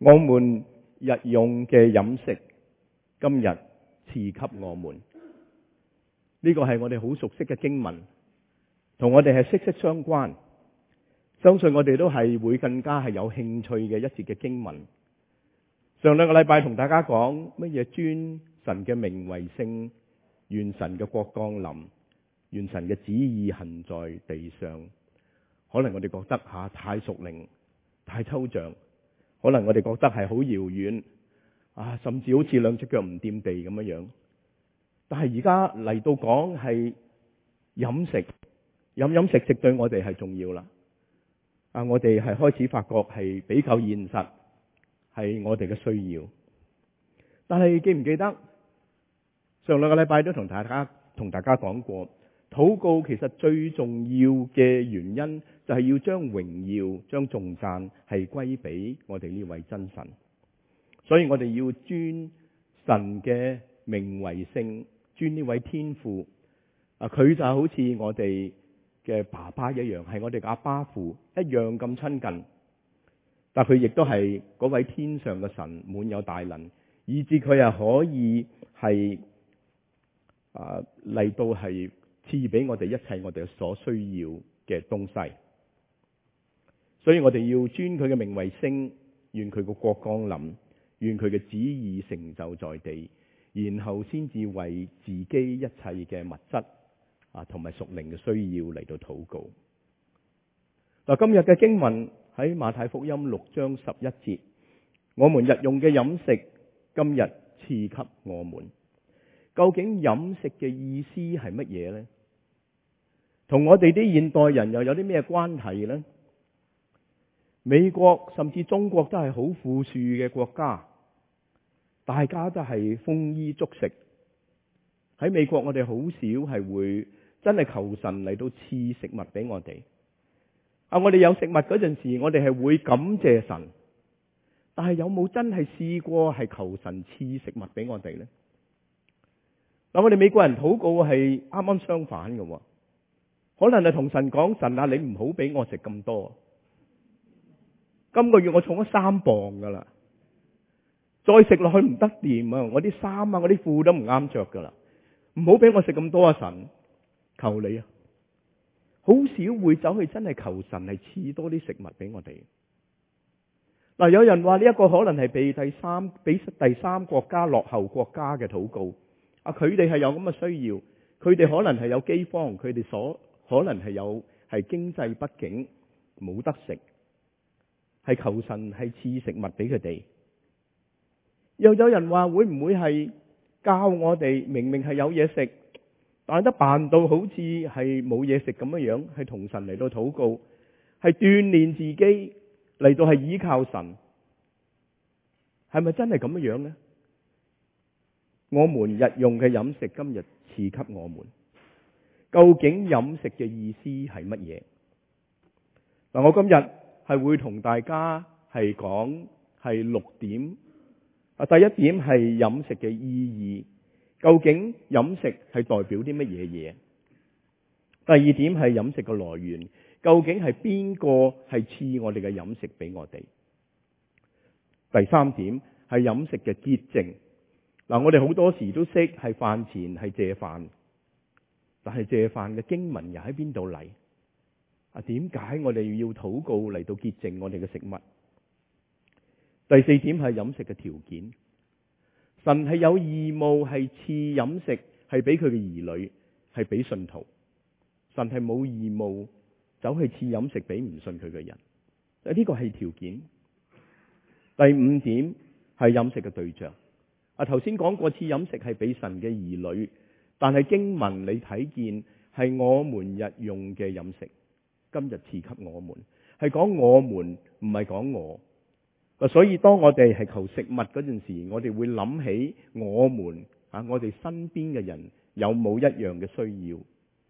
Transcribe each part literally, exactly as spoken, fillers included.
我們日用嘅飲食，今日賜給我們。呢個係我哋好熟悉嘅經文，同我哋係息息相關。相信我哋都係會更加係有興趣嘅一節嘅經文。上兩個禮拜同大家講乜嘢尊神嘅名為聖，願神嘅國降臨，願神嘅旨意行在地上。可能我哋覺得吓太屬靈、太抽象，可能我哋覺得係好遙遠啊，甚至好似兩隻腳唔掂地咁樣樣。但係而家嚟到講係飲食，飲飲食食對我哋係重要啦。啊，我哋係開始發覺係比較現實，係我哋嘅需要。但係記唔記得上兩個禮拜都同大家同大家講過，禱告其實最重要嘅原因就係要將榮耀、將頌讚係歸俾我哋呢位真神。所以我哋要尊神嘅名為聖，尊呢位天父。啊，佢就好似我哋嘅爸爸一樣，係我哋嘅阿爸父一樣咁親近。但佢亦都係嗰位天上嘅神，滿有大能，以致佢係可以係啊嚟到係賜俾我哋一切我哋所需要嘅東西。所以我哋要尊佢嘅名為聖，願佢個國降臨，願佢嘅旨意成就在地，然後先至為自己一切嘅物質啊同埋屬靈嘅需要嚟到禱告。嗱，今日嘅經文喺馬太福音六章十一節，我們日用嘅飲食，今日賜給我們。究竟飲食嘅意思係乜嘢呢？同我哋啲現代人又有啲咩關係呢？美國甚至中國都係好富庶嘅國家，大家都係豐衣足食。喺美國我哋好少係會真係求神嚟到賜食物俾我哋。啊，我哋有食物嗰陣時，我哋係會感謝神，但係有冇真係試過係求神賜食物俾我哋呢？嗱，我哋美國人禱告係啱啱相反嘅，可能係同神講，神啊，你唔好俾我食咁多，今個月我重咗三磅噶啦，再食落去唔得掂啊！我啲衫啊，我啲褲都唔啱着噶啦，唔好俾我食咁多啊！神，求你啊！好少會走去真係求神係賜多啲食物俾我哋。嗱，有人話呢一個可能係被第三俾第三國家落後國家嘅禱告。啊，佢哋係有咁嘅需要，佢哋可能係有饑荒，佢哋所可能係有係經濟不景，冇得食，係求神係賜食物俾佢哋。又有人話會唔會係教我哋明明係有嘢食，但係得扮到好似係冇嘢食咁樣樣，係同神嚟到禱告，係鍛煉自己嚟到係依靠神，係咪真係咁樣樣呢？我們日用嘅飲食今日賜給我們，究竟飲食嘅意思係乜嘢？嗱，我今日係會同大家係講係六點。啊，第一點係飲食嘅意義，究竟飲食係代表啲乜嘢嘢？第二點係飲食嘅來源，究竟係邊個係賜我哋嘅飲食俾我哋？第三點係飲食嘅潔淨。嗱，我哋好多時都識係飯前係謝飯，但係謝飯嘅經文又喺邊度嚟？啊，點解我哋要禱告嚟到潔淨我哋嘅食物？第四點係飲食嘅條件，神係有義務係賜飲食係俾佢嘅兒女，係俾信徒。神係冇義務走去賜飲食俾唔信佢嘅人。呢個係條件。第五點係飲食嘅對象。啊，頭先講過賜飲食係俾神嘅兒女，但係經文你睇見係我們日用嘅飲食，今日賜給我們，係講我們，唔係講我。所以當我哋係求食物嗰陣時，我哋會諗起我們啊，我哋身邊嘅人有冇一樣嘅需要？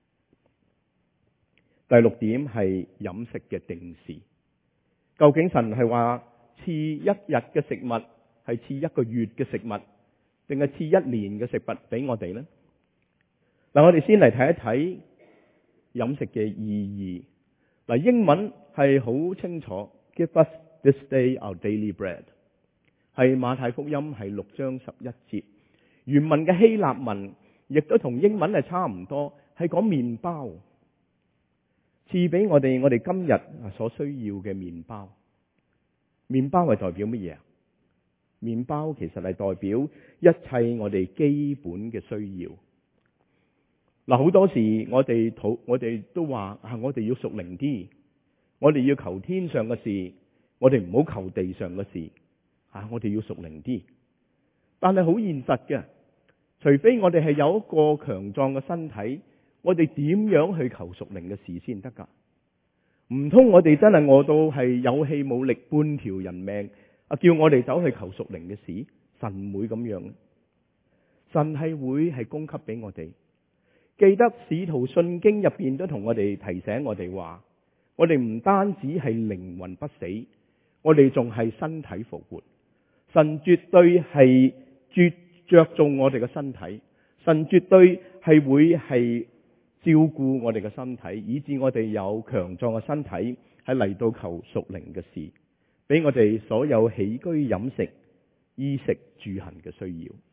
第六點係飲食嘅定時，究竟神係話賜一日嘅食物，係賜一個月嘅食物，定係賜一年嘅食物俾我哋呢？嗱，我哋先嚟睇一睇飲食嘅意義。嗱，英文係好清楚 ，Give us this day our daily bread。 係馬太福音係六章十一節。原文嘅希臘文亦都同英文係差唔多，係講麵包，賜俾我哋我哋今日所需要嘅麵包。麵包係代表乜嘢啊？麵包其實係代表一切我哋基本嘅需要。嗱，好多時我哋討我哋都話啊，我哋要屬靈啲，我哋要求天上嘅事，我哋唔好求地上嘅事。啊，我哋要屬靈啲，但係好現實嘅，除非我哋係有一個強壯嘅身體，我哋點樣去求屬靈嘅事先得噶？唔通我哋真係餓到係有氣冇力，半條人命啊，叫我哋走去求屬靈嘅事？神唔會咁樣，神係會係供給俾我哋。記得使徒信經入邊都同我哋提醒我哋話，我哋唔單止係靈魂不死，我哋仲係身體復活。神絕對係絕着重我哋嘅身體，神絕對係會係照顧我哋嘅身體，以致我哋有強壯嘅身體，係嚟到求屬靈嘅事，俾我哋所有起居飲食、衣食住行嘅需要。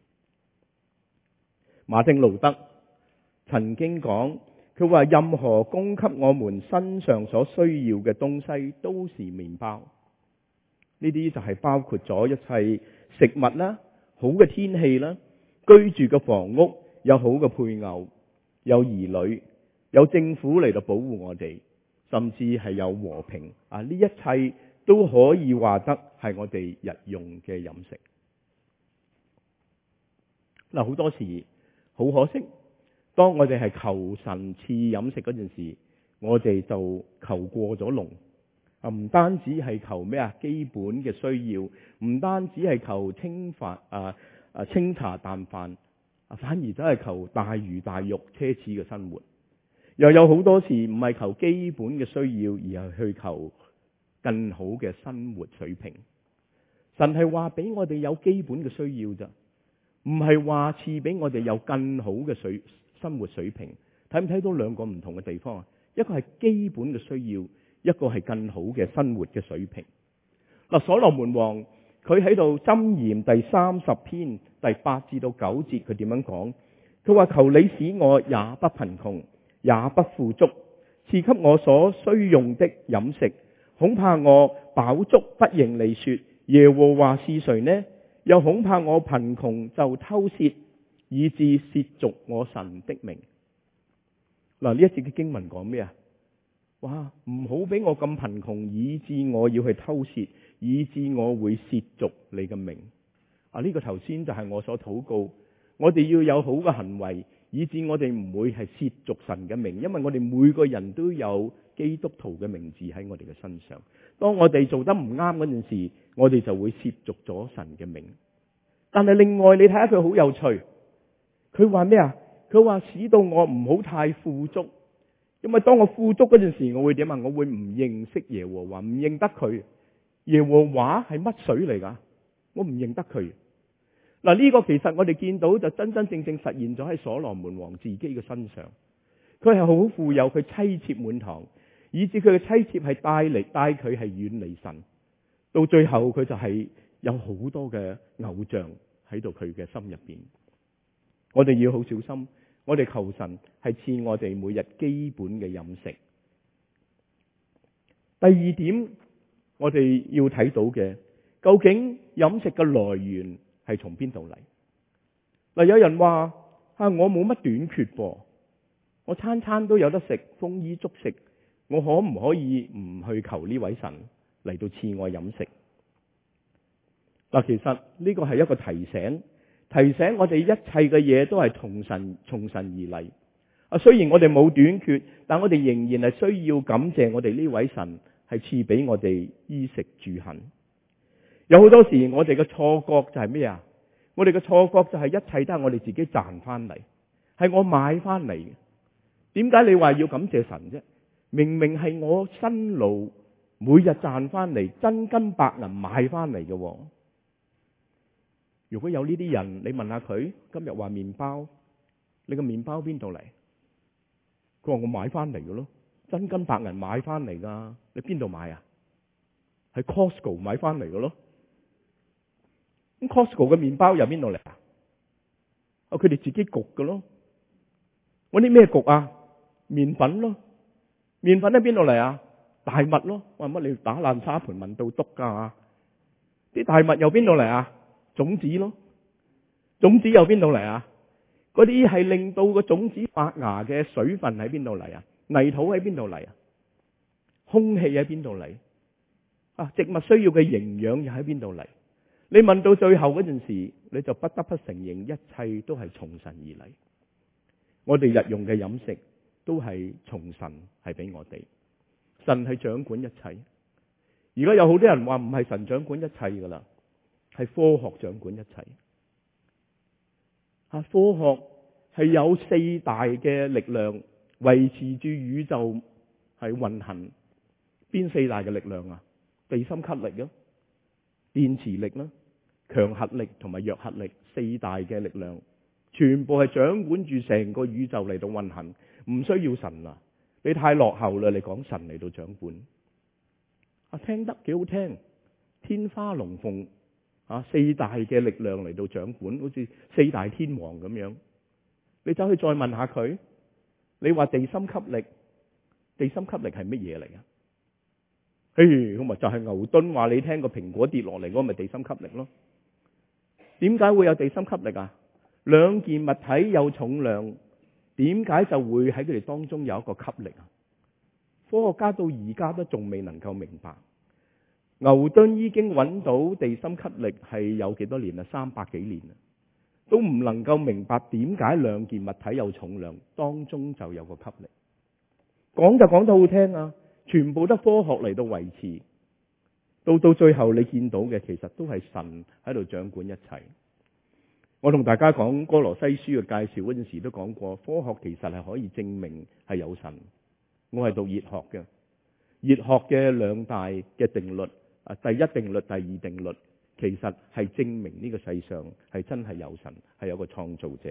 馬丁路德曾經講，佢話任何供給我們身上所需要嘅東西都是麵包。呢啲就係包括咗一切食物啦、好嘅天氣啦、居住嘅房屋、有好嘅配偶、有兒女、有政府嚟到保護我哋，甚至係有和平啊！呢一切都可以話得係我哋日用嘅飲食。嗱，好多時好可惜，當我哋係求神賜飲食嗰陣時，我哋就求過咗龍。啊，唔單止係求咩啊？基本嘅需要，唔單止係求清飯啊啊清茶淡飯啊，反而真係求大魚大肉、奢侈嘅生活。又有好多時唔係求基本嘅需要，而係去求更好嘅生活水平。神係話俾我哋有基本嘅需要咋，唔係話賜俾我哋有更好嘅水生活水平。睇唔睇到兩個唔同嘅地方啊？一個係基本嘅需要，一個係更好嘅生活嘅水平。嗱，所羅門王佢喺度箴言第三十篇第八至到九節，佢點樣講？佢話，求你使我也不貧窮，也不富足，賜給我所需用的飲食。恐怕我飽足不認你說，耶和華是誰呢？又恐怕我貧窮就偷竊，以致褻瀆我神的名。嗱，呢一節嘅經文講咩啊？哇！唔好俾我咁貧窮，以致我要去偷竊，以致我會褻瀆你嘅名。啊！呢個頭先就係我所禱告，我哋要有好嘅行為，以致我哋唔會係褻瀆神嘅名。因為我哋每個人都有基督徒嘅名字喺我哋嘅身上。當我哋做得唔啱嗰陣時，我哋就會褻瀆咗神嘅名。但係另外，你睇下佢好有趣，佢話咩啊？佢話使到我唔好太富足。因為當我富足嗰陣時，我會點啊？我會唔認識耶和華，唔認得佢。耶和華係乜水嚟噶？我唔認得佢。嗱，呢個其實我哋見到就真真正正實現咗喺所羅門王自己嘅身上。佢係好富有，佢妻妾滿堂，以至佢嘅妻妾係帶嚟帶佢係遠離神。到最後佢就係有好多嘅偶像喺度佢嘅心入邊。我哋要好小心。我哋求神係賜我哋每日基本嘅飲食。第二點，我哋要睇到嘅，究竟飲食嘅來源係從邊度嚟？嗱，有人話啊，我冇乜短缺噃，我餐餐都有得食，豐衣足食，我可唔可以唔去求呢位神嚟到賜我飲食？嗱，其實呢個係一個提醒。提醒我哋一切嘅嘢都係從神從神而嚟。啊，雖然我哋冇短缺，但我哋仍然係需要感謝我哋呢位神係賜俾我哋衣食住行。有好多時我哋嘅錯覺就係咩啊？我哋嘅錯覺就係一切都係我哋自己賺翻嚟，係我買翻嚟嘅。點解你話要感謝神啫？明明係我辛勞每日賺翻嚟，真金白銀買翻嚟嘅。如果有呢啲人，你問下佢，今日話麵包，你個麵包邊度嚟？佢話我買翻嚟嘅咯，真金白銀買翻嚟噶。你邊度買啊？喺 Costco 買翻嚟嘅咯。 咁 Costco 嘅麵包由邊度嚟啊？哦，佢哋自己焗㗎咯。揾啲咩焗啊？麵粉咯。麵粉喺邊度嚟啊？大麥咯。話乜你打爛沙盤問到篤㗎？啲大麥由邊度嚟啊？種子咯。種子由邊度嚟啊？嗰啲係令到個種子發芽嘅水分喺邊度嚟啊？泥土喺邊度嚟啊？空氣喺邊度嚟啊？植物需要嘅營養又喺邊度嚟？你問到最後嗰陣時，你就不得不承認，一切都係從神而嚟。我哋日用嘅飲食都係從神係俾我哋，神係掌管一切。而家有好多人話唔係神掌管一切噶啦，係科學掌管一切。啊，科學係有四大嘅力量維持住宇宙係運行。邊四大嘅力量啊？地心吸力啊，電磁力啦、強核力同埋弱核力，四大嘅力量全部係掌管住成個宇宙嚟到運行，唔需要神啊！你太落後啦，你講神嚟到掌管啊？聽得幾好聽，天花龍鳳啊，四大嘅力量嚟到掌管，好似四大天王咁樣。你走去再問下佢，你話地心吸力，地心吸力係乜嘢嚟啊？嘿，咁咪就係牛頓話你聽個蘋果跌落嚟嗰個咪地心吸力咯。點解會有地心吸力啊？兩件物體有重量，點解就會喺佢哋當中有一個吸力啊？科學家到而家都仲未能夠明白。牛頓已經揾到地心吸力係有幾多年啊？三百幾年啊，都唔能夠明白點解兩件物體有重量，當中就有個吸力。講就講得好聽啊！全部得科學嚟到維持，到到最後你見到嘅其實都係神喺度掌管一切。我同大家講哥羅西書嘅介紹嗰陣時都講過，科學其實係可以證明係有神。我係讀熱學嘅，熱學嘅兩大嘅定律啊，第一定律、第二定律，其實係證明呢個世上係真係有神，係有個創造者。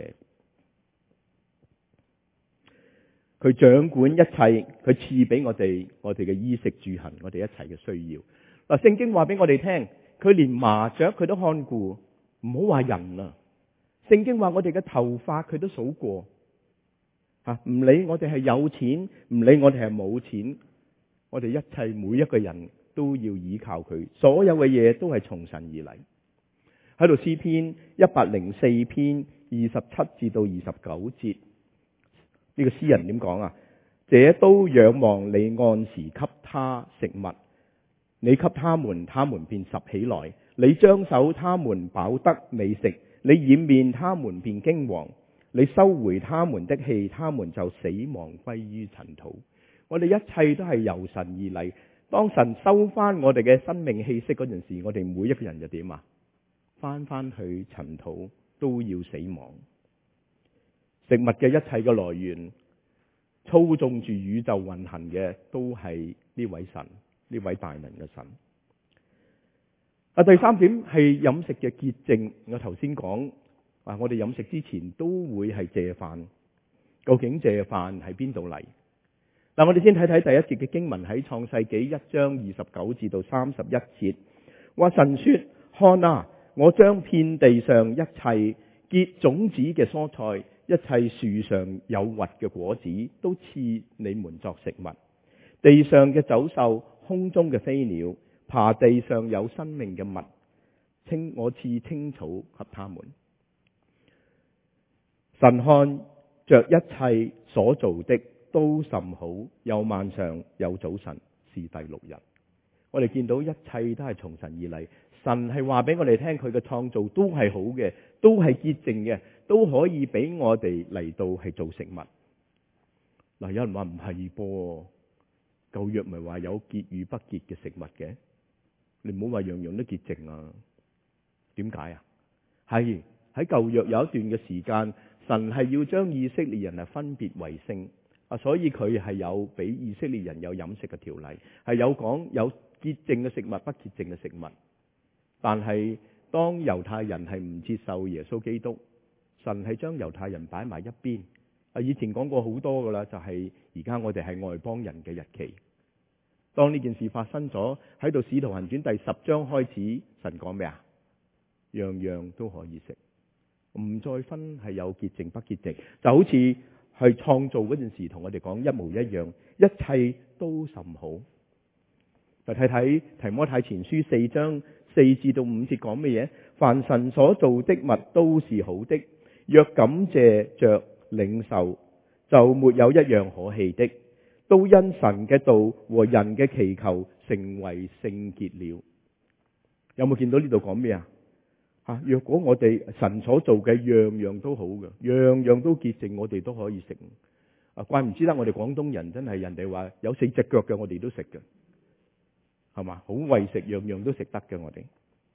佢掌管一切，佢賜俾我哋我哋嘅衣食住行，我哋一切嘅需要。嗱，聖經話俾我哋聽，佢連麻雀佢都看顧，唔好話人啊。聖經話我哋嘅頭髮佢都數過，吓，唔理我哋係有錢，唔理我哋係冇錢，我哋一切每一個人都要依靠佢，所有嘅嘢都係從神而嚟。喺度詩篇一百零四篇二十七至到二十九節。呢個詩人點講啊？這都仰望你按時給他食物，你給他們，他們便拾起來；你張手，他們飽得美食；你掩面，他們便驚惶；你收回他們的氣，他們就死亡歸於塵土。我哋一切都係由神而嚟。當神收翻我哋嘅生命氣息嗰陣時，我哋每一個人就點啊？翻翻去塵土，都要死亡。食物嘅一切嘅來源，操縱住宇宙運行嘅都係呢位神，呢位大能嘅神。啊，第三點係飲食嘅潔淨。我頭先講啊，我哋飲食之前都會係謝飯。究竟謝飯喺邊度嚟？嗱，我哋先睇睇第一節嘅經文，喺創世紀一章二十九至到三十一節，話神說：看啊，我將遍地上一切結種子嘅蔬菜，一切樹上有核嘅果子，都賜你們作食物。地上嘅走獸，空中嘅飛鳥，爬地上有生命嘅物，青我賜青草給他們。神看着一切所做的都甚好，有晚上有早晨，是第六日。我哋見到一切都係從神而嚟，神係話俾我哋聽，佢嘅創造都係好嘅，都係潔淨嘅，都可以俾我哋嚟到係做食物。嗱，有人話唔係噃，舊約咪話有潔與不潔嘅食物嘅，你唔好話樣樣都潔淨啊？點解啊？係喺舊約有一段嘅時間，神係要將以色列人啊分別為聖啊，所以佢係有俾以色列人有飲食嘅條例，係有講有潔淨嘅食物、不潔淨嘅食物。但係當猶太人係唔接受耶穌基督，神係將猶太人擺埋一邊。啊，以前講過好多噶啦，就係而家我哋係外邦人嘅日期。當呢件事發生咗，喺度使徒行傳第十章開始，神講咩啊？ 樣樣都可以食，唔再分係有潔淨不潔淨，就好似係創造嗰陣時同我哋講一模一樣，一切都甚好。就睇睇提摩太前書四章四至到五節講乜嘢？凡神所造的物都是好的，若感謝着領受，就沒有一樣可棄的，都因神嘅道和人嘅祈求成為聖潔了。有冇見到呢度講咩啊？啊，若果我哋神所做嘅樣樣都好嘅，樣樣都潔淨，我哋都可以食。啊，怪唔知得我哋廣東人真係人哋話有四隻腳嘅，我哋都食嘅，係嘛？好為食，樣樣都食得嘅我哋。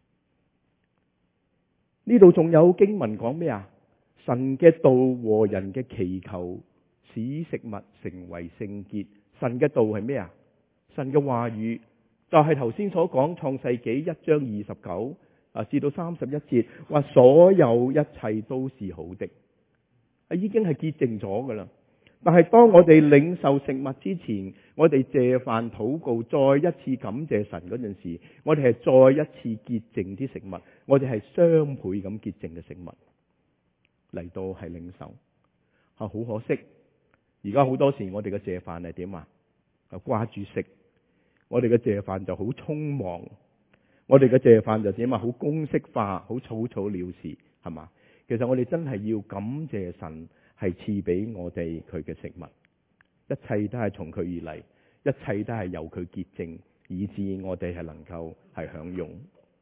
呢度仲有經文講咩啊？神嘅道和人嘅祈求使食物成為聖潔。神嘅道係咩啊？神嘅話語就係頭先所講創世紀一章二十九啊至到三十一節，話所有一切都是好的，啊已經係潔淨咗噶啦。但係當我哋領受食物之前，我哋謝飯禱告，再一次感謝神嗰陣時，我哋係再一次潔淨啲食物，我哋係雙倍咁潔淨嘅食物嚟到係領受。啊，好可惜，而家好多時我哋嘅謝飯係點啊？啊，掛住食，我哋嘅謝飯就好匆忙，我哋嘅謝飯就點啊？好公式化，好草草了事，係嘛？其實我哋真係要感謝神。係賜俾我哋佢嘅食物，一切都係從佢而嚟，一切都係由佢潔淨，以致我哋係能夠係享用。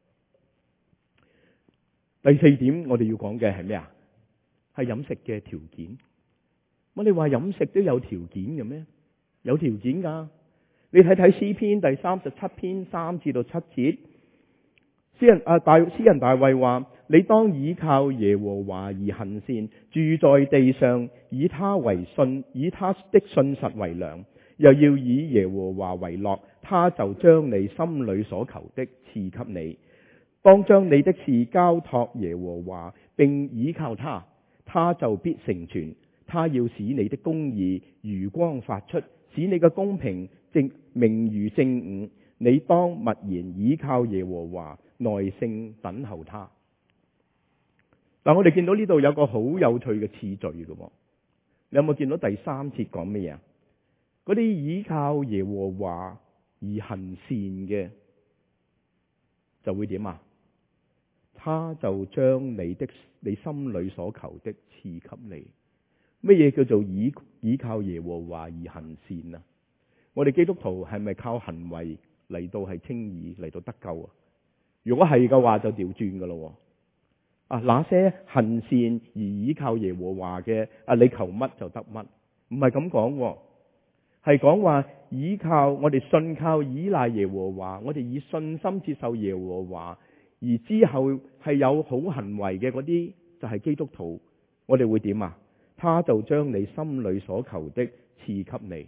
第四點我哋要講嘅係咩啊？係飲食嘅條件。我哋話飲食都有條件嘅咩？有條件噶。你睇睇詩篇第三十七篇三至到七節，詩人啊大詩人大衛話：你當倚靠耶和華而行善，住在地上，以他為信，以他的信實為糧，又要以耶和華為樂，他就將你心裏所求的賜給你。當將你的事交託耶和華，並倚靠他，他就必成全。他要使你的公義如光發出，使你嘅公平正明如正午。你當默然倚靠耶和華，耐性等候他。嗱，我哋見到呢度有個好有趣嘅次序嘅，你有冇見到第三節講咩啊？嗰啲倚靠耶和華而行善嘅就會點啊？他就將你的你心裏所求的賜給你。乜嘢叫做倚倚靠耶和華而行善啊？我哋基督徒係咪靠行為嚟到係稱義嚟到得救啊？如果係嘅話，就調轉噶咯。啊，那些行善而倚靠耶和華嘅，啊，你求乜就得乜，唔係咁講，係講話倚靠我哋信靠依賴耶和華，我哋以信心接受耶和華，而之後係有好行為嘅嗰啲就係基督徒，我哋會點啊？他就將你心裏所求的賜給你。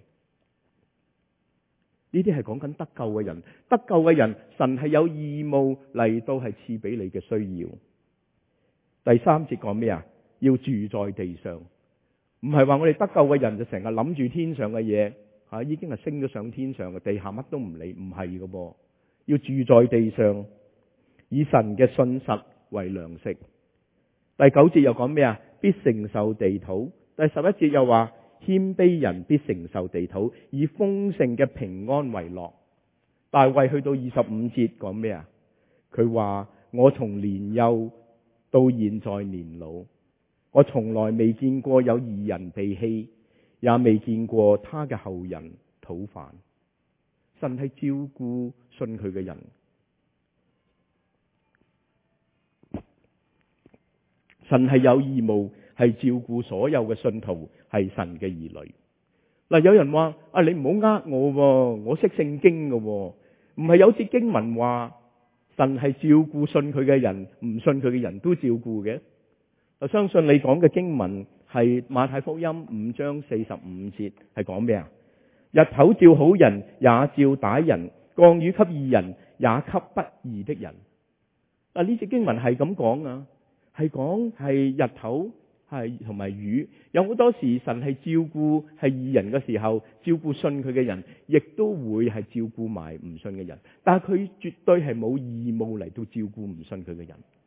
呢啲係講緊得救嘅人，得救嘅人，神係有義務嚟到係賜俾你嘅需要。第三節講咩啊？要住在地上，唔係話我哋得救嘅人就成日諗住天上嘅嘢，吓、啊、已經係升咗上天上嘅，地下乜都唔理，唔係噶噃。要住在地上，以神嘅信實為糧食。第九節又講咩啊？必承受地土。第十一節又話謙卑人必承受地土，以豐盛嘅平安為樂。大衛去到二十五節講咩啊？佢話我從年幼到現在年老，我從來未見過有義人被棄，也未見過他嘅後人討飯。神係照顧信佢嘅人，神係有義務係照顧所有嘅信徒，係神嘅兒女。嗱，有人話啊，你唔好呃我，我識聖經嘅，唔係有節經文話神係照顧信佢嘅人，唔信佢嘅人都照顧嘅。我相信你講嘅經文係馬太福音五章四十五節，係講咩啊？日頭照好人，也照歹人；降雨給義人，也給不義的人。啊，呢節經文係咁講啊，係講係日頭係同埋雨。有好多時神係照顧係義人嘅時候，照顧信佢嘅人，亦都會係照顧埋唔信嘅人。但係佢絕對係冇義務嚟到照顧唔信佢嘅人。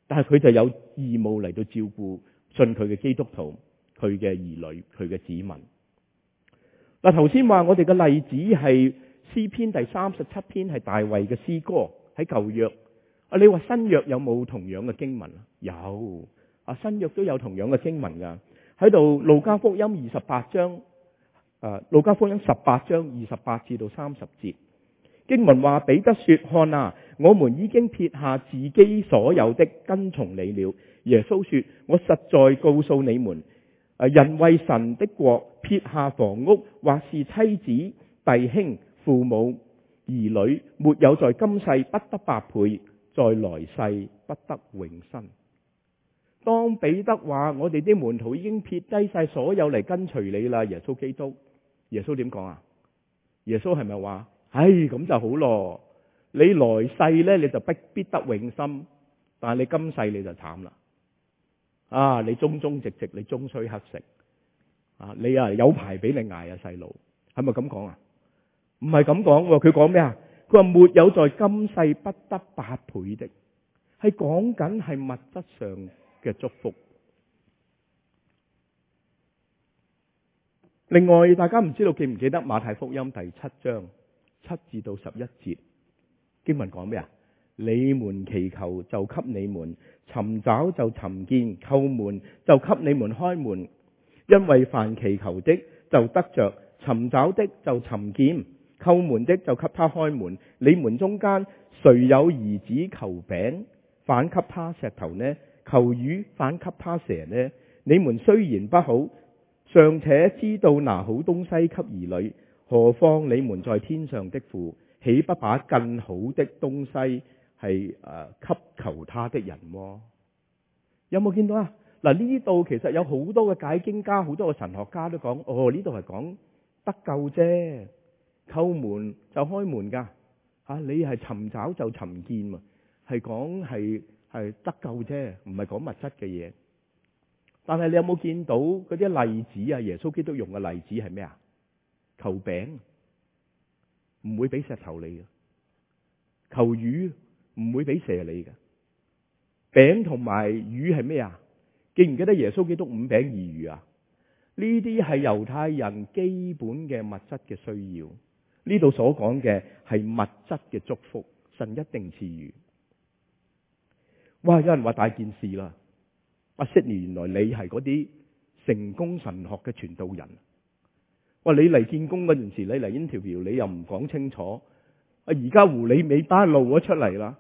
但係佢就有義務嚟到照顧信佢嘅基督徒、佢嘅兒女、佢嘅子民。嗱，頭先話我哋嘅例子係詩篇第三十七篇係大衛嘅詩歌，喺舊約。啊，你話新約有冇同樣嘅經文啊？有啊，新約都有同樣嘅經文噶。喺度路加福音二十八章，誒，路加福音十八章二十八至到三十節經文話，彼得說：看啊，我們已經撇下自己所有的，跟從你了。耶穌說：我實在告訴你們，誒，人為神的國撇下房屋，或是妻子、弟兄、父母、兒女，沒有在今世不得百倍，在來世不得永生。當彼得話我哋啲門徒已經撇低晒所有嚟跟隨你啦，耶穌基督，耶穌點講啊？耶穌係咪話：唉，咁就好咯，你來世呢，你就必必得永生，但係你今世你就慘啦。啊，你忠忠直直，你終須乞食啊！你啊有排俾你捱啊，細路，係咪咁講啊？唔係咁講喎，佢講咩啊？佢話沒有在今世不得百倍的，係講緊係物質上嘅祝福。另外，大家唔知道記唔記得馬太福音第七章七至到十一節經文講咩啊？你們祈求就給你們，尋找就尋見，叩門就給你們開門。因為凡祈求的就得着，尋找的就尋見，叩門的就給他開門。你們中間誰有兒子求餅，反給他石頭呢？求魚，反給他蛇呢？你們雖然不好，尚且知道拿好東西給兒女，何況你們在天上的父，豈不把更好的東西係誒、呃、給求他的人麼？有冇見到啊？嗱，呢度其實有好多嘅解經家、好多嘅神學家都講，哦，呢度係講得救啫，叩門就開門噶吓，你係尋找就尋見嘛，係講係係得救啫，唔係講物質嘅嘢。但係你有冇見到嗰啲例子啊？耶穌基督用嘅例子係咩啊？求餅唔會俾石頭你嘅，求魚唔會俾蛇你嘅。餅同埋魚係咩啊？記唔記得耶穌基督五餅二魚啊？呢啲係猶太人基本嘅物質嘅需要。呢度所講嘅係物質嘅祝福，神一定賜予。哇！有人話大件事啦，阿 Sydney， 原來你係嗰啲成功神學嘅傳道人。哇！你嚟見工嗰陣時，你嚟 interview， 你又唔講清楚。啊！而家狐狸尾巴露咗出嚟啦。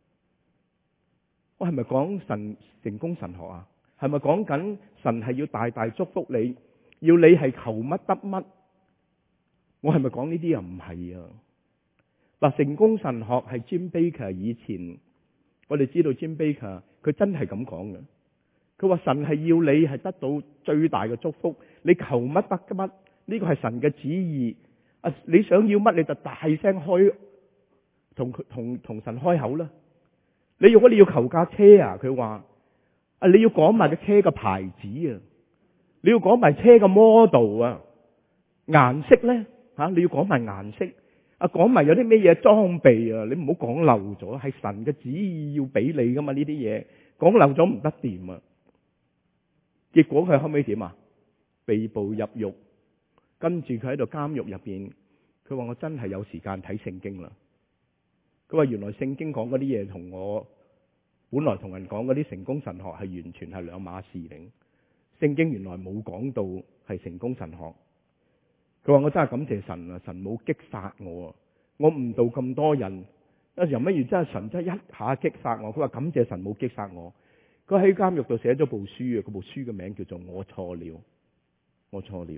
我係咪講神成功神學啊？係咪講緊神係要大大祝福你，要你係求乜得乜？我係咪講呢啲啊？唔係啊！嗱，成功神學係 Jim Baker 以前，我哋知道 Jim Baker 佢真係咁講嘅。佢話神係要你係得到最大嘅祝福，你求乜得乜？呢個係神嘅旨意。啊，你想要乜你就大聲開，同佢同同神開口啦。你如果你要求架車啊，佢話啊，你要講埋個車嘅牌子啊，你要講埋車嘅 model 啊，顏色咧吓，你要講埋顏色啊，講埋有啲咩嘢裝備啊，你唔好講漏咗，係神嘅旨意要俾你噶嘛，呢啲嘢講漏咗唔得掂啊。結果佢後尾點啊？被捕入獄，跟住佢喺度監獄入邊，佢話我真係有時間睇聖經啦。佢話原來聖經講嗰啲嘢同我本來同人講嗰啲成功神學係完全係兩碼事嚟。聖經原來冇講到係成功神學。佢話我真係感謝神啊，神冇擊殺我啊，我誤導咁多人，有時候乜嘢真係神真係一下擊殺我。佢話感謝神冇擊殺我。佢喺監獄度寫咗部書啊，嗰部書嘅名叫做《我錯了，我錯了》。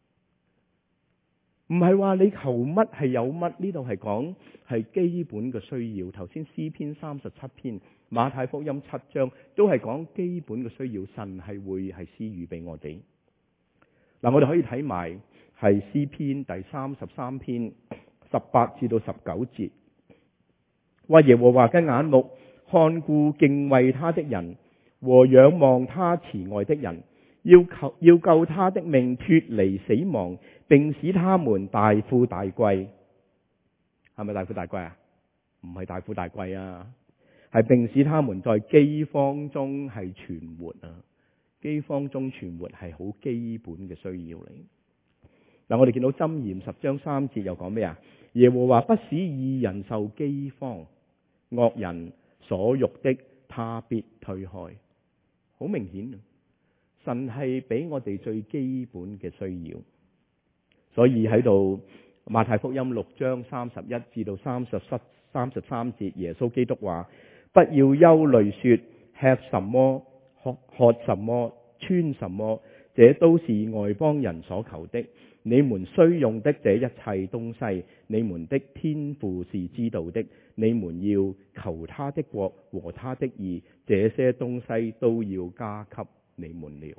唔係話你求乜係有乜，呢度係講係基本嘅需要。頭先詩篇三十七篇、馬太福音七章都係講基本嘅需要，神係會係施予俾我哋。嗱，我哋可以睇埋係詩篇第三十三篇十八至到十九節，話耶和華嘅眼目看顧敬畏他的人和仰望他慈愛的人，要求要救他的命脫離死亡，並使他們大富大貴。係咪大富大貴啊？唔係大富大貴啊！ 係並使他們在饑荒中係存活啊！饑荒中存活係好基本嘅需要嚟。嗱，我哋見到箴言十章三節又講咩啊？耶和華不使義人受饑荒，惡人所欲的他必推開。好明顯，神係俾我哋最基本嘅需要。所以喺度馬太福音六章三十一至到三十三十三節，耶穌基督話：不要憂慮說吃什麼、喝喝什麼、穿什麼，這都是外邦人所求的。你們需用的這一切東西，你們的天父是知道的。你們要求他的國和他的義，這些東西都要加給你們了。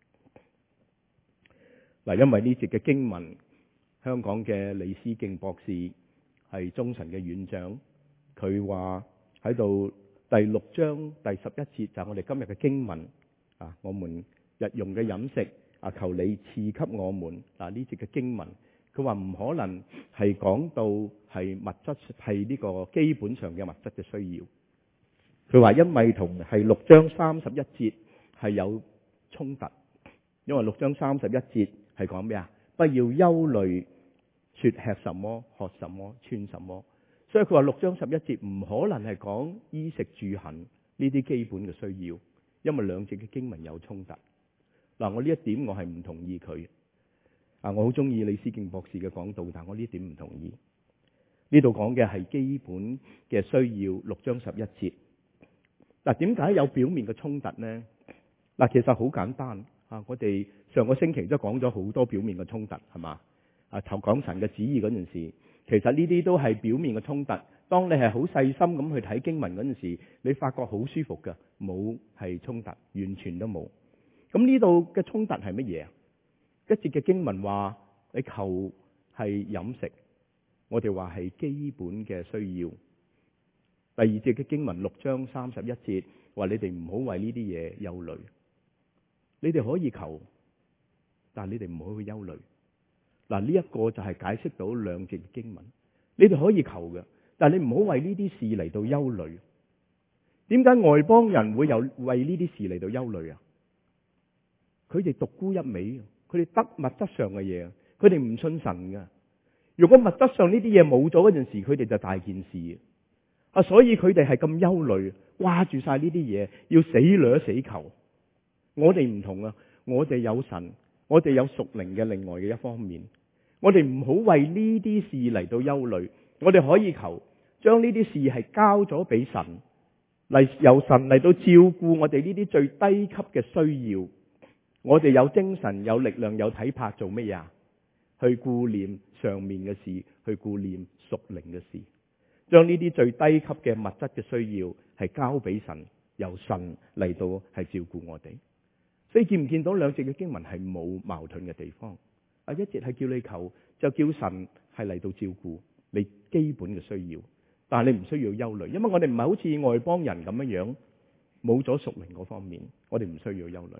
嗱，因為呢節嘅經文，香港嘅李思敬博士係中神嘅院長，佢話喺度第六章第十一節就係我哋今日嘅經文啊，我們日用嘅飲食啊，求你賜給我們啊，呢節嘅經文，佢話唔可能係講到係物質，係呢個基本上嘅物質嘅需要。佢話因為同係六章三十一節係有衝突，因為六章三十一節係講咩啊？不要憂慮說吃什麼、喝什麼、穿什麼。所以佢話六章十一節唔可能係講衣食住行呢啲基本嘅需要，因為兩節嘅經文有衝突。嗱，我呢一點我係唔同意佢。啊，我好中意李思敬博士嘅講道，但我呢一點唔同意。呢度講嘅係基本嘅需要，六章十一節。嗱，點解有表面嘅衝突呢？嗱，其實好簡單啊！我哋上個星期都講咗好多表面嘅衝突，係嘛？啊，頭講神嘅旨意嗰陣時，其實呢啲都係表面嘅衝突。當你係好細心咁去睇經文嗰陣時，你發覺好舒服㗎，冇係衝突，完全都冇。咁呢度嘅衝突係乜嘢啊？一節嘅經文話你求係飲食，我哋話係基本嘅需要。第二節嘅經文六章三十一節話你哋唔好為呢啲嘢憂慮，你哋可以求，但係你哋唔好去憂慮。嗱，呢一個就係解釋到兩節嘅經文，你哋可以求嘅，但係你唔好為呢啲事嚟到憂慮。點解外邦人會有為呢啲事嚟到憂慮啊？佢哋獨沽一味，佢哋得物質上嘅嘢，佢哋唔信神㗎。如果物質上呢啲嘢冇咗嗰陣時，佢哋就大件事啊！所以佢哋係咁憂慮，掛住晒呢啲嘢，要死掠死求。我哋唔同啊，我哋有神，我哋有屬靈嘅另外嘅一方面，我哋唔好為呢啲事嚟到憂慮。我哋可以求將呢啲事係交咗俾神，嚟由神嚟到照顧我哋呢啲最低級嘅需要。我哋有精神、有力量、有體魄，做乜嘢啊？去顧念上面嘅事，去顧念屬靈嘅事，將呢啲最低級嘅物質嘅需要係交俾神，由神嚟到係照顧我哋。所以見唔見到兩節嘅經文係冇矛盾嘅地方？啊，一節係叫你求，就叫神係嚟到照顧你基本嘅需要，但係你唔需要憂慮，因為我哋唔係好似外邦人咁樣樣，冇咗屬靈嗰方面，我哋唔需要憂慮。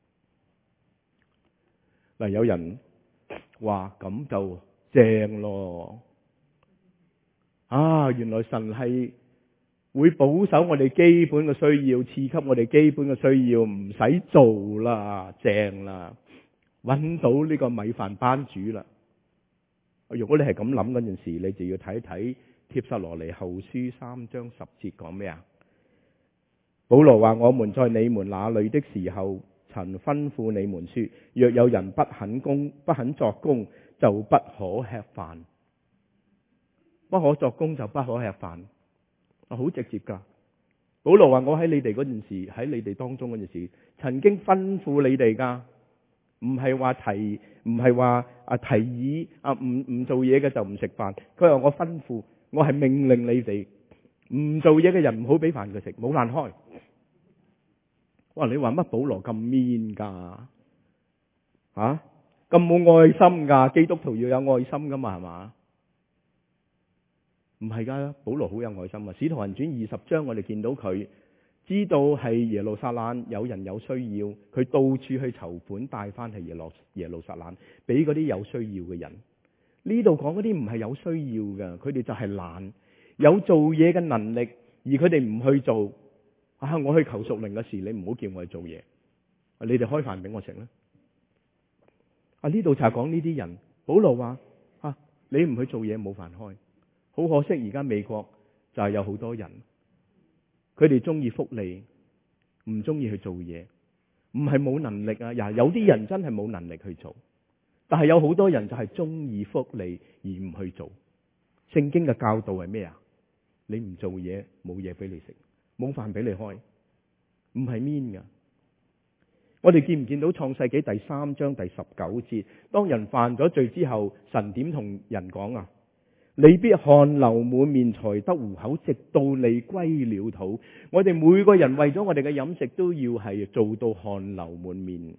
嗱，有人話咁就正咯，啊，原來神係會保守我哋基本嘅需要，賜給我哋基本嘅需要，唔使做啦，正啦，搵到呢個米飯班主啦。如果你係咁諗嗰陣時，你就要睇睇帖撒羅尼後書三章十節講咩啊？保羅話：我們在你們那裏的時候，曾吩咐你們說，若有人不肯工不肯作工，就不可吃飯。不可作工就不可吃飯，啊，好直接噶。保羅話：我喺你哋嗰陣時，喺你哋當中嗰陣時，曾經吩咐你哋噶，唔係話提，唔係話啊提議啊唔唔做嘢嘅就唔食飯。佢話我吩咐，我係命令你哋，唔做嘢嘅人唔好俾飯佢食，冇爛開。哇！你話乜保羅咁 mean 噶？吓，咁冇愛心噶？基督徒要有愛心噶嘛？係嘛？唔係噶，保羅好有愛心啊！使徒行傳二十章，我哋見到佢知道係耶路撒冷有人有需要，佢到處去籌款帶翻去耶路耶路撒冷，俾嗰啲有需要嘅人。呢度講嗰啲唔係有需要噶，佢哋就係懶，有做嘢嘅能力， 而佢哋唔去做啊，我去求屬靈嘅事，你唔好叫我去做嘢，你哋開飯俾我食啦。啊，呢度就係講呢啲人。保羅話啊，你唔去做嘢冇飯開。好可惜而家美國就係有好多人，佢哋中意福利，唔中意去做嘢。唔係冇能力啊，呀有啲人真係冇能力去做，但係有好多人就係中意福利而唔去做。聖經嘅教導係咩啊？你唔做嘢，冇嘢俾你食，冇飯俾你開，唔係 mean 噶。我哋見唔見到創世紀第三章第十九節，當人犯咗罪之後，神點同人講啊？你必汗流滿面才得糊口，直到你歸了土。我哋每個人為咗我哋嘅飲食都要係做到汗流滿面。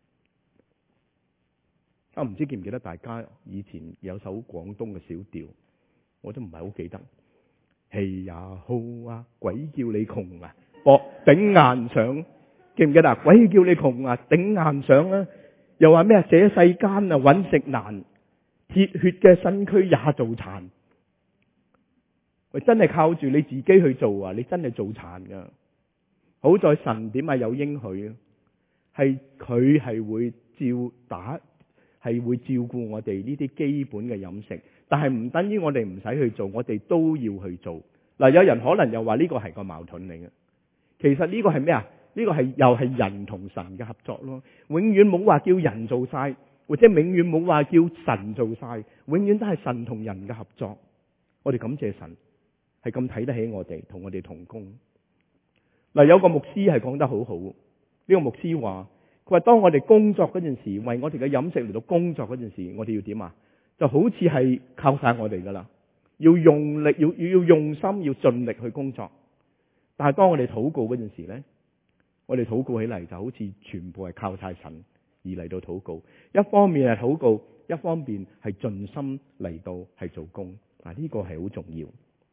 啊，唔知記唔記得大家以前有首廣東嘅小調，我都唔係好記得。氣也好啊，鬼叫你窮啊，搏頂硬上，記唔記得啊？鬼叫你窮啊，頂硬上啊！又話咩啊？這世間啊，揾食難，鐵血嘅身軀也做殘。喂，真係靠住你自己去做啊！你真係做殘噶。好在神點係有應許啊，係佢係會照打，係會照顧我哋呢啲基本嘅飲食。但係唔等於我哋唔使去做，我哋都要去做。嗱，有人可能又話呢個係個矛盾嚟嘅。其實呢個係咩啊？呢個係又係人同神嘅合作咯。永遠冇話叫人做晒，或者永遠冇話叫神做晒，永遠都係神同人嘅合作。我哋感謝神係咁睇得起我哋，同我哋同工。嗱，有個牧師係講得好好。呢個牧師話，佢話當我哋工作嗰陣時，為我哋嘅飲食嚟到工作嗰陣時，我哋要點啊？就好似係靠晒我哋噶啦，要用力，要要用心，要盡力去工作。但係當我哋禱告嗰陣時咧，我哋禱告起嚟就好似全部係靠晒神而嚟到禱告。一方面係禱告，一方面係盡心嚟到係做工。嗱，呢個係好重要。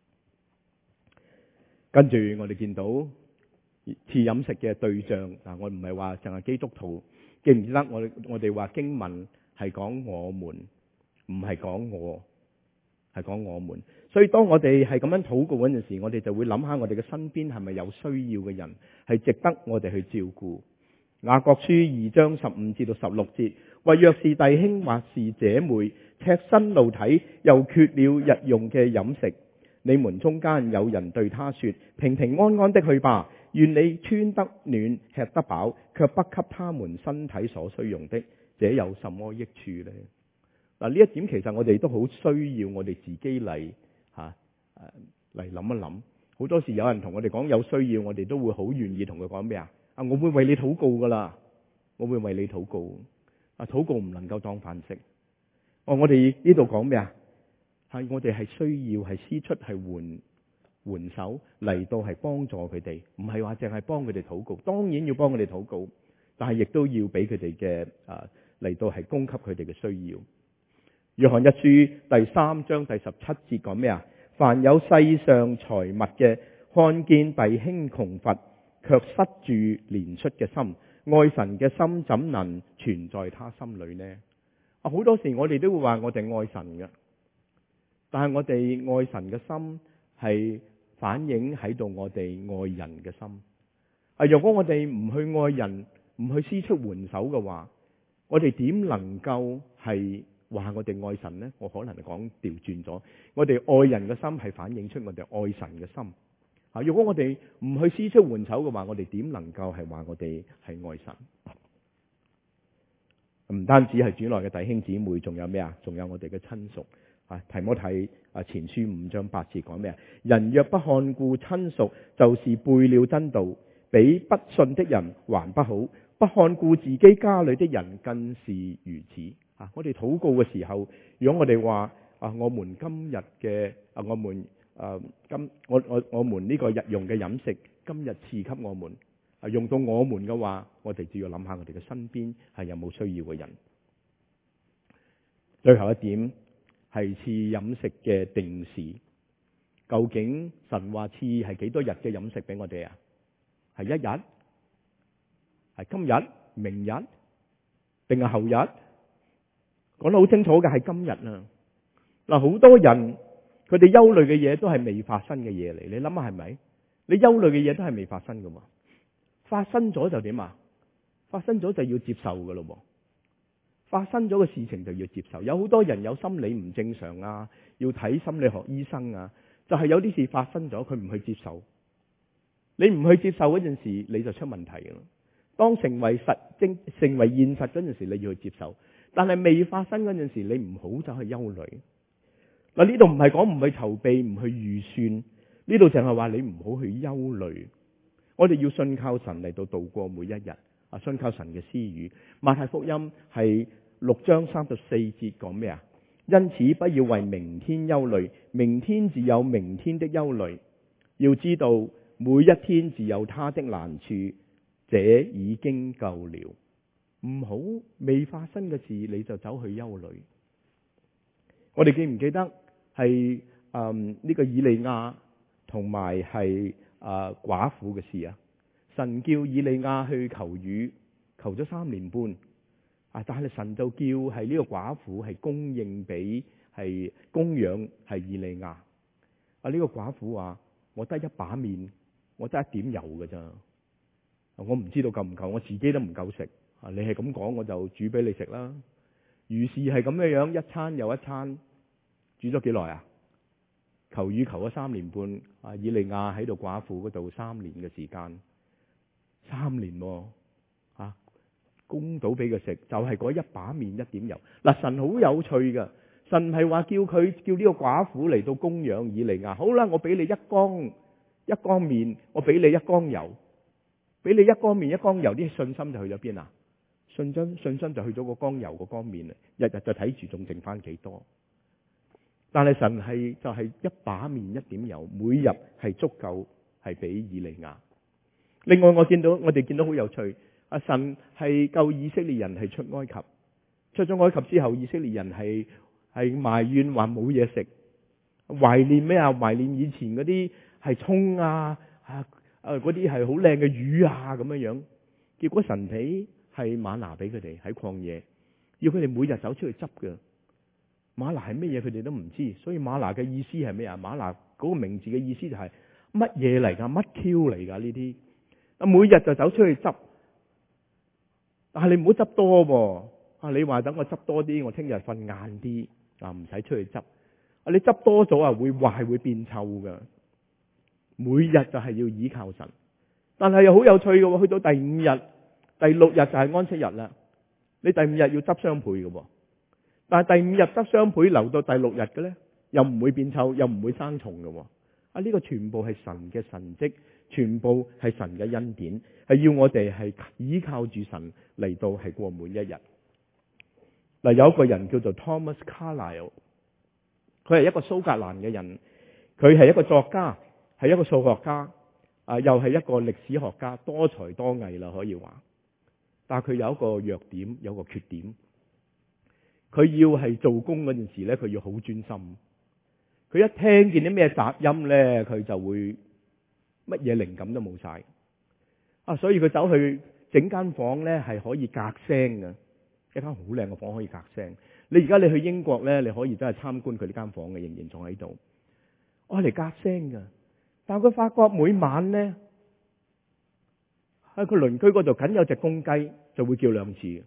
跟住我哋見到賜飲食嘅對象，嗱，我唔係話淨係基督徒。記唔記得我我哋話經文係講我們，唔係講我，係講我們。所以當我哋係咁樣禱告嗰陣時，我哋就會諗下我哋嘅身邊係咪有需要嘅人，係值得我哋去照顧。雅各書二章十五至到十六節，為若是弟兄或是姐妹赤身露體，又缺了日用嘅飲食，你們中間有人對他說，平平安安的去吧，願你穿得暖，吃得飽，卻不給他們身體所需用的，這有什麼益處呢？嗱，呢一點其實我哋都好需要我哋自己嚟吓誒嚟諗一諗。好多時有人同我哋講有需要，我哋都會好願意同佢講咩啊？啊，我會為你禱告噶啦，我會為你禱告。啊，禱告唔能夠當飯食。哦，我哋呢度講咩啊？係我哋係需要係施出係援援手嚟到係幫助佢哋，唔係話淨係幫佢哋禱告。當然要幫佢哋禱告，但係亦都要俾佢哋嘅啊嚟到係供給佢哋嘅需要。約翰一書第三章第十七節講咩啊？凡有世上財物嘅，看見弟兄窮乏，卻塞住憐恤嘅心，愛神嘅心怎能存在他心裏呢？啊，好多時我哋都會話我哋愛神嘅，但係我哋愛神嘅心係反映喺度我哋愛人嘅心。啊，如果我哋唔去愛人，唔去施出援手嘅話，我哋點能夠係話我哋愛神呢？我可能講調轉咗，我哋愛人嘅心係反映出我哋愛神嘅心。啊，如果我哋唔去施出援手嘅話，我哋點能夠係話我哋係愛神？唔單止係主內嘅弟兄姊妹，仲有咩啊？仲有我哋嘅親屬。啊，提摩太啊前書五章八節講咩啊？人若不看顧親屬，就是背了真道，比不信的人還不好。不看顧自己家裏的人，更是如此。啊，我哋禱告嘅時候，如果我哋話啊，我們今日嘅啊，我們啊今我我我們呢個日用嘅飲食，今日賜給我們啊，用到我們嘅話，我哋就要諗下我哋嘅身邊係有冇需要嘅人。最後一點係賜飲食嘅定時，究竟神話賜係幾多日嘅飲食俾我哋啊？係一日？係今日、明日，定係後日？講得好清楚嘅係今日啊！嗱，好多人佢哋憂慮嘅嘢都係未發生嘅嘢嚟，你諗下係咪？ 你憂慮嘅嘢都係未發生噶嘛，發生咗就點啊？發生咗就要接受噶咯，發生咗嘅事情就要接受。有好多人有心理唔正常啊，要睇心理學醫生啊，就係有啲事發生咗，佢唔去接受。你唔去接受嗰陣時，你就出問題噶啦。當成為實證、成為現實嗰陣時，你要去接受。但係未發生嗰陣時，你唔好走去憂慮。嗱，呢度唔係講唔去籌備、唔去預算，呢度淨係話你唔好去憂慮。我哋要信靠神嚟到度過每一日啊！信靠神嘅私語。馬太福音係六章三十四節講咩啊？因此不要為明天憂慮，明天自有明天的憂慮。要知道每一天自有他的難處，這已經夠了。唔好未發生嘅事你就走去憂慮。我哋記唔記得係誒呢個以利亞同埋係誒寡婦嘅事啊？神叫以利亞去求雨，求咗三年半啊！但係神就叫係呢個寡婦係供應俾係供養係以利亞啊！呢個寡婦話：我得一把麵，我得一點油㗎咋，我唔知道夠唔夠，我自己都唔夠食啊！你係咁講，我就煮俾你食啦。於是係咁嘅樣，一餐又一餐，煮咗幾耐啊？求雨求咗三年半啊！以利亞喺度寡婦嗰度三年嘅時間，三年喎啊！供到俾佢食，就係嗰一把麵一點油。嗱，神好有趣噶，神係話叫佢叫呢個寡婦嚟到供養以利亞。好啦，我俾你一缸一缸麵，我俾你一缸油，俾你一缸麵一缸油，啲信心就去咗邊啊？信心信心就去咗個缸油個缸麵啊！日日就睇住仲剩翻幾多。但係神係就係一把麵一點油，每日係足夠係俾以利亞。另外我見到我哋見到好有趣，阿神係救以色列人係出埃及，出咗埃及之後，以色列人係係埋怨話冇嘢食，懷念咩啊？懷念以前嗰啲係蔥啊啊誒嗰啲係好靚嘅魚啊咁樣樣。結果神俾係嗎哪俾佢哋喺曠野，要佢哋每日走出去執嘅。嗎哪係咩嘢？佢哋都唔知，所以嗎哪嘅意思係咩啊？嗎哪嗰個名字嘅意思就係乜嘢嚟噶？乜 Q 嚟噶？呢啲啊，每日就走出去執，但係你唔好執多喎。啊，你話等我執多啲，我聽日瞓晏啲啊，唔使出去執。啊，你執多咗啊，會壞會變臭噶。每日就係要依靠神，但係又好有趣嘅喎。去到第五日、第六日就係安息日啦。你第五日要執雙倍嘅喎。但係第五日執雙倍留到第六日嘅咧，又唔會變臭，又唔會生蟲嘅。啊，呢個全部係神嘅神蹟，全部係神嘅恩典，係要我哋係依靠住神嚟到係過每一日。嗱，有一個人叫做 Thomas Carlyle， 佢係一個蘇格蘭嘅人，佢係一個作家，係一個數學家，啊，又係一個歷史學家，多才多藝啦可以話。但係佢有一個弱點，有個缺點。佢要係做工嗰陣時咧，佢要好專心。佢一聽見啲咩雜音咧，佢就會乜嘢靈感都冇晒。啊，所以佢走去整間房咧係可以隔聲嘅，一間好靚嘅房可以隔聲。你而家你去英國咧，你可以真係參觀佢呢間房嘅，仍然仲喺度，愛嚟隔聲㗎。但係佢發覺每晚咧喺佢鄰居嗰度，梗有隻公雞就會叫兩次。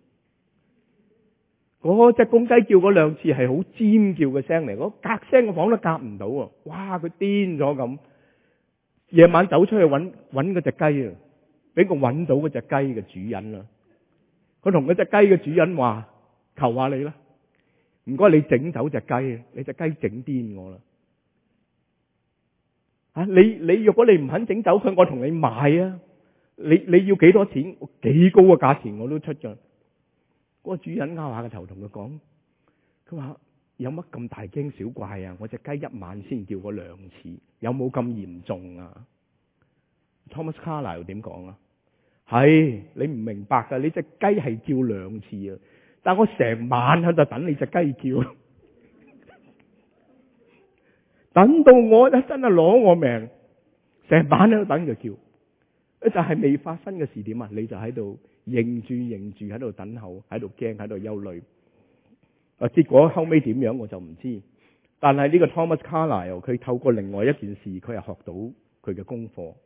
嗰隻公雞叫嗰兩次係好尖叫嘅聲嚟，嗰隔聲嘅房都隔唔到啊！哇，佢癲咗咁，夜晚走出去揾揾嗰隻雞啊，俾佢揾到嗰隻雞嘅主人啦。佢同嗰隻雞嘅主人話：求下你啦，唔該你整走隻雞，你隻雞整癲我啦！啊，你你若果你唔肯整走佢，我同你買啊！你你要幾多錢？幾高嘅價錢我都出㗎。嗰個主人拗下個頭同佢講，佢話有乜咁大驚小怪啊？我隻雞一晚先叫過兩次，有冇咁嚴重啊 ？Thomas Carlyle 點講啊？係你唔明白㗎，你隻雞係叫兩次啊，但我成晚喺度等你隻雞叫，等到我真係攞我命，成晚喺度等佢叫。就係未發生嘅事點啊？你就喺度認住認住喺度等候，喺度驚，喺度憂慮。啊，結果後尾點樣我就唔知。但係呢個 Thomas Carlyle 佢透過另外一件事，佢係學到佢嘅功課。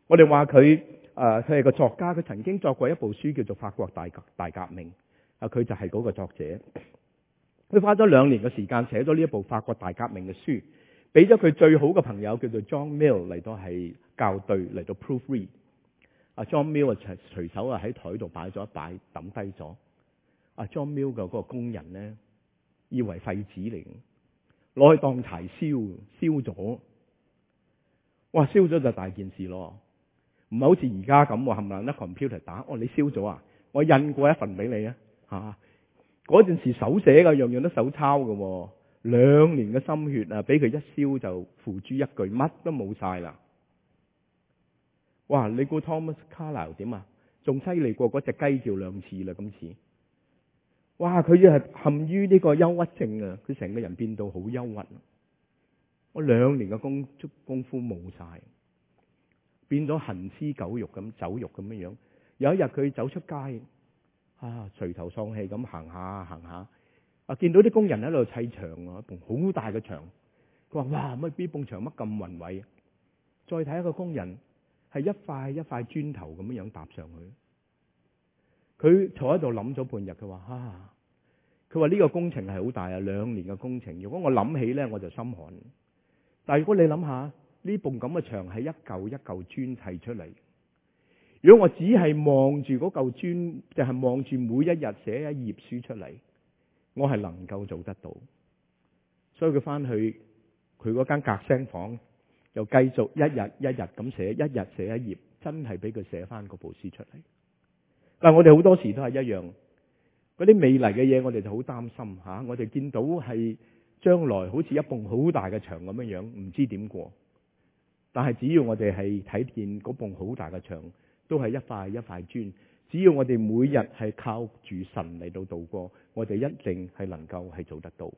我哋話佢誒，佢係個作家，佢曾經作過一部書叫做《法國大革大革命》，啊，佢就係嗰個作者。佢花咗兩年嘅時間寫咗呢一部法國大革命嘅書，俾咗佢最好嘅朋友叫做 John Mill 嚟到係校對嚟到 proofread。阿 John Mill 啊，隨隨手啊喺台度擺咗一擺，抌低咗。阿 John Mill 嘅嗰個工人咧，以為廢紙嚟，攞去當柴燒，燒咗。哇！燒咗就大件事咯，唔係好似而家咁，冚唪唥得 computer 打。哦，你燒咗啊？我印過一份俾你啊，嚇！嗰陣時手寫嘅，樣樣都手抄嘅，兩年嘅心血啊，俾佢一燒就付諸一炬，乜都冇晒啦。哇！你估 Thomas Carlyle 點啊？仲犀利過嗰隻雞叫兩次啦，今次。哇！佢係陷於呢個憂鬱症啊，佢成個人變到好憂鬱。我兩年嘅功功夫冇晒，變咗行屍狗肉咁走肉咁樣樣。有一日佢走出街。啊！垂頭喪氣咁行下行下，啊！見到啲工人喺度砌牆啊，一埲好大嘅牆。佢話：哇！乜呢埲牆乜咁宏偉？再睇一個工人係一塊一塊磚頭咁樣樣搭上去。佢坐喺度諗咗半日，佢話：啊！佢話呢個工程係好大啊，兩年嘅工程。如果我諗起咧，我就心寒。但係如果你諗下，呢埲咁嘅牆係一嚿一嚿磚砌出嚟。如果我只係望住嗰嚿磚，就係望住每一日寫一頁書出嚟，我係能夠做得到。所以佢翻去佢嗰間隔聲房，又繼續一日一日咁寫，一日寫一頁，真係俾佢寫翻嗰部書出嚟。但係我哋好多時都係一樣，嗰啲未嚟嘅嘢，我哋就好擔心吓。我哋見到係將來好似一埲好大嘅牆咁樣樣，唔知點過。但係只要我哋係睇見嗰埲好大嘅牆，都係一塊一塊磚。只要我哋每日係靠住神嚟到度過，我哋一定係能夠係做得到。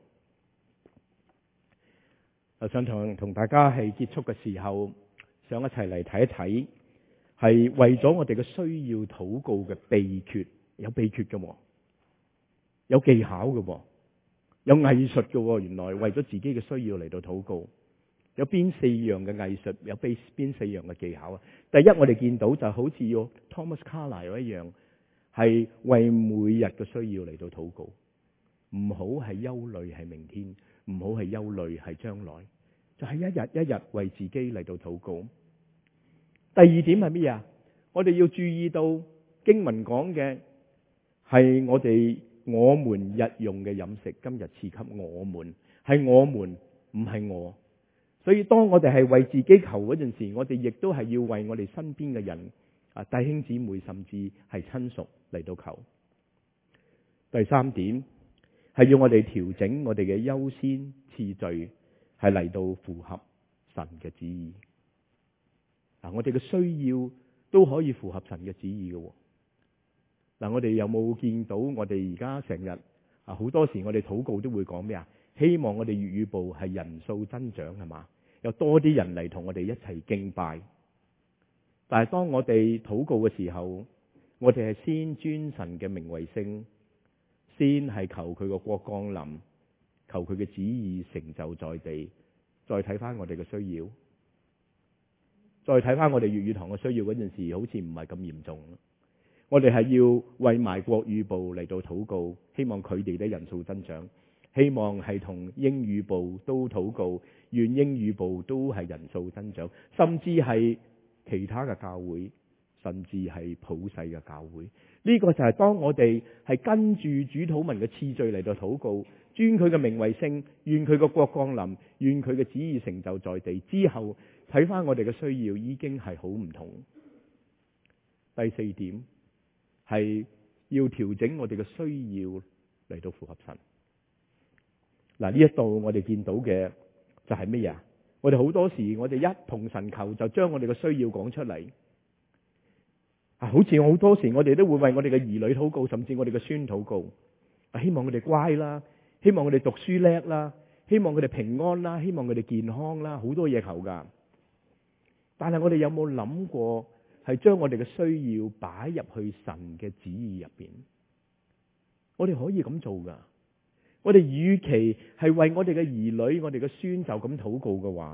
我想同同大家係結束嘅時候，想一齊嚟睇一睇，係為咗我哋嘅需要禱告嘅秘訣，有秘訣嘅，有技巧嘅，有藝術嘅。原來為咗自己嘅需要嚟到禱告。有邊四樣嘅藝術，有邊邊四樣嘅技巧啊？第一，我哋見到就好似要 Thomas Carlyle 一樣，係為每日嘅需要嚟到禱告，唔好係憂慮係明天，唔好係憂慮係將來，就係一日一日為自己嚟到禱告。第二點係乜嘢啊？我哋要注意到經文講嘅係我哋我們日用嘅飲食，今日賜給我們，係我們，唔係我。所以當我哋係為自己求嗰陣時，我哋亦都係要為我哋身邊嘅人啊，弟兄姊妹，甚至係親屬嚟到求。第三點係要我哋調整我哋嘅優先次序，係嚟到符合神嘅旨意。嗱，我哋嘅需要都可以符合神嘅旨意嘅。嗱，我哋有冇見到我哋而家成日啊，好多時我哋禱告都會講咩啊？希望我哋粵語部係人數增長，係嘛？有多啲人嚟同我哋一齊敬拜。但係當我哋禱告嘅時候，我哋係先尊神嘅名為聖，先係求佢個國降臨，求佢嘅旨意成就在地，再睇翻我哋嘅需要，再睇翻我哋粵語堂嘅需要嗰陣時，好似唔係咁嚴重。我哋係要為埋國語部嚟到禱告，希望佢哋嘅人數增長。希望係同英語部都禱告，願英語部都係人數增長，甚至係其他嘅教會，甚至係普世嘅教會。呢個就係當我哋係跟住主禱文嘅次序嚟到禱告，尊佢嘅名為聖，願佢個國降臨，願佢嘅旨意成就在地之後，睇翻我哋嘅需要已經係好唔同。第四點係要調整我哋嘅需要嚟到符合神。嗱，呢一度我哋見到嘅就係乜嘢啊？我哋好多時我哋一同神求，就將我哋嘅需要講出嚟。啊，好似好多時我哋都會為我哋嘅兒女禱告，甚至我哋嘅孫禱告。啊，希望佢哋乖啦，希望佢哋讀書叻啦，希望佢哋平安啦，希望佢哋健康啦，好多嘢求噶。但係我哋有冇諗過係將我哋嘅需要擺入去神嘅旨意入邊？我哋可以咁做噶。我哋與其係為我哋嘅兒女、我哋嘅孫就咁禱告嘅話，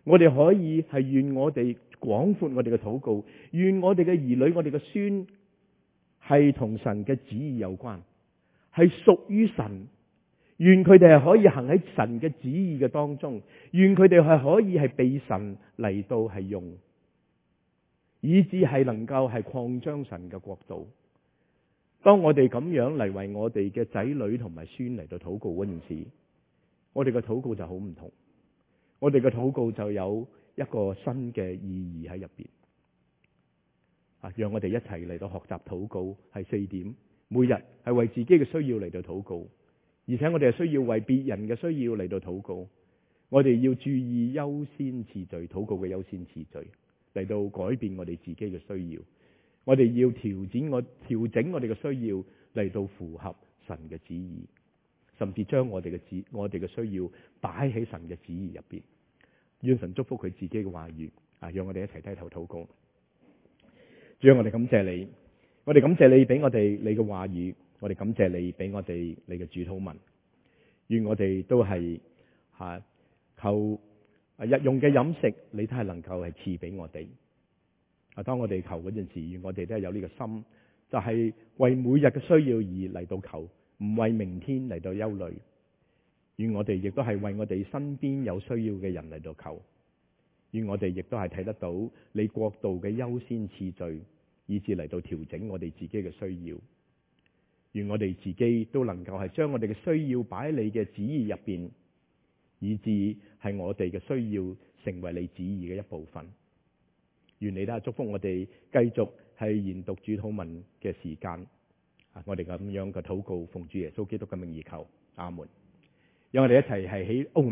我哋可以係願我哋廣闊我哋嘅禱告，願我哋嘅兒女、我哋嘅孫係同神嘅旨意有關，係屬於神。願佢哋係可以行喺神嘅旨意嘅當中，願佢哋係可以係被神嚟到係用，以致係能夠係擴張神嘅國度。當我哋咁樣嚟為我哋嘅仔女同埋孫嚟到禱告嗰陣時，我哋嘅禱告就好唔同，我哋嘅禱告就有一個新嘅意義喺入邊。啊，讓我哋一齊嚟到學習禱告，係四點，每日係為自己嘅需要嚟到禱告，而且我哋係需要為別人嘅需要嚟到禱告。我哋要注意優先次序，禱告嘅優先次序嚟到改變我哋自己嘅需要。我哋要調整我調整我哋嘅需要嚟到符合神嘅旨意，甚至將我哋嘅旨我哋嘅需要擺喺神嘅旨意入邊。願神祝福佢自己嘅話語啊！讓我哋一齊低頭禱告。主啊，我哋感謝你，我哋感謝你俾我哋你嘅話語，我哋感謝你俾我哋你嘅主禱文。願我哋都係吓求日用嘅飲食，你都係能夠係賜俾我哋。啊，當我哋求嗰陣時，願我哋都係有呢個心，就係為每日嘅需要而嚟到求，唔為明天嚟到憂慮。願我哋亦都係為我哋身邊有需要嘅人嚟到求。願我哋亦都係睇得到你國度嘅優先次序，以至嚟到調整我哋自己嘅需要。願我哋自己都能夠係將我哋嘅需要擺喺你嘅旨意入邊，以至係我哋嘅需要成為你旨意嘅一部分。願你都係祝福我哋繼續係研讀主禱文嘅時間。我哋咁樣嘅禱告，奉主耶穌基督嘅名而求，阿門。讓我哋一齊係喺